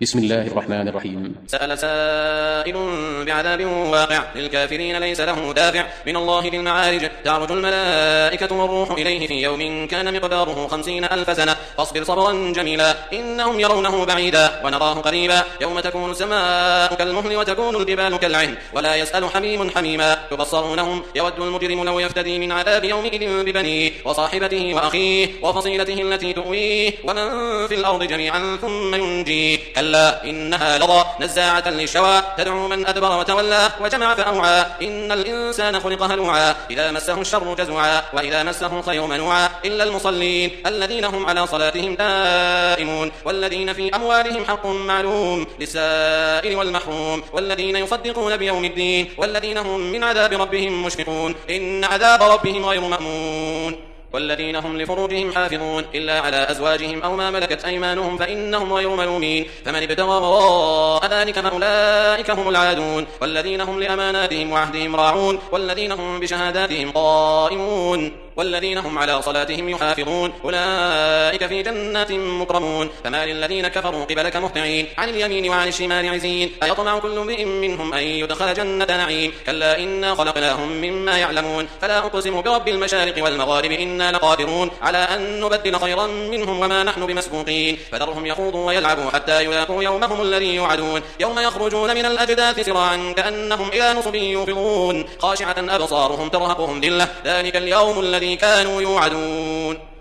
بسم الله الرحمن الرحيم. سأل سائل بعذاب واقع للكافرين ليس له دافع من الله ذي المعارج. تعرج الملائكة والروح إليه في يوم كان مقداره 50,000 سنة فاصبر صبرا جميلا إنهم يرونه بعيدا ونراه قريبا يوم تكون السماء كالمهل وتكون الجبال كالعهن ولا يسأل حميم حميما يبصرونهم يود المجرم لو يفتدي من عذاب يومئذ ببنيه وصاحبته وأخيه وفصيلته التي تؤويه ومن في الأرض جميعا ثم ينجيه كلا إنها لظى نزاعة للشوى تدعو من أدبر وتولى وجمع فأوعى إن الإنسان خلق هلوعا إذا مسه الشر جزوعا وإذا مسه الخير منوعا إلا المصلين الذين هم على صلاتهم دائمون والذين في أموالهم حق معلوم للسائل والمحروم والذين يصدقون بيوم الدين والذين هم من عذاب ربهم مشفقون إن عذاب ربهم غير مأمون والذين هم لفروجهم حافظون إلا على أزواجهم أو ما ملكت أيمانهم فإنهم غير ملومين فمن ابتغى وراء ذلك فأولئك هم العادون والذين هم لأماناتهم وعهدهم راعون والذين هم بشهاداتهم قائمون والذين هم على صلاتهم يحافظون أولئك في جنات مكرمون فما للذين كفروا قبلك مهطعين عن اليمين وعن الشمال عزين أيطمع كل امرئ منهم أن يدخل جنة نعيم كلا إنا خلقناهم مما يعلمون فلا أقسم برب المشارق والمغارب إنا لقادرون على أن نبدل خيرا منهم وما نحن بمسبوقين فذرهم يخوضوا ويلعبوا حتى يلاقوا يومهم الذي يوعدون يوم يخرجون من الأجداث سراعا كأنهم إلى نصب يوفضون خاشعة أبصارهم ترهقهم ذلة ذلك اليوم الذي كانوا يوعدون.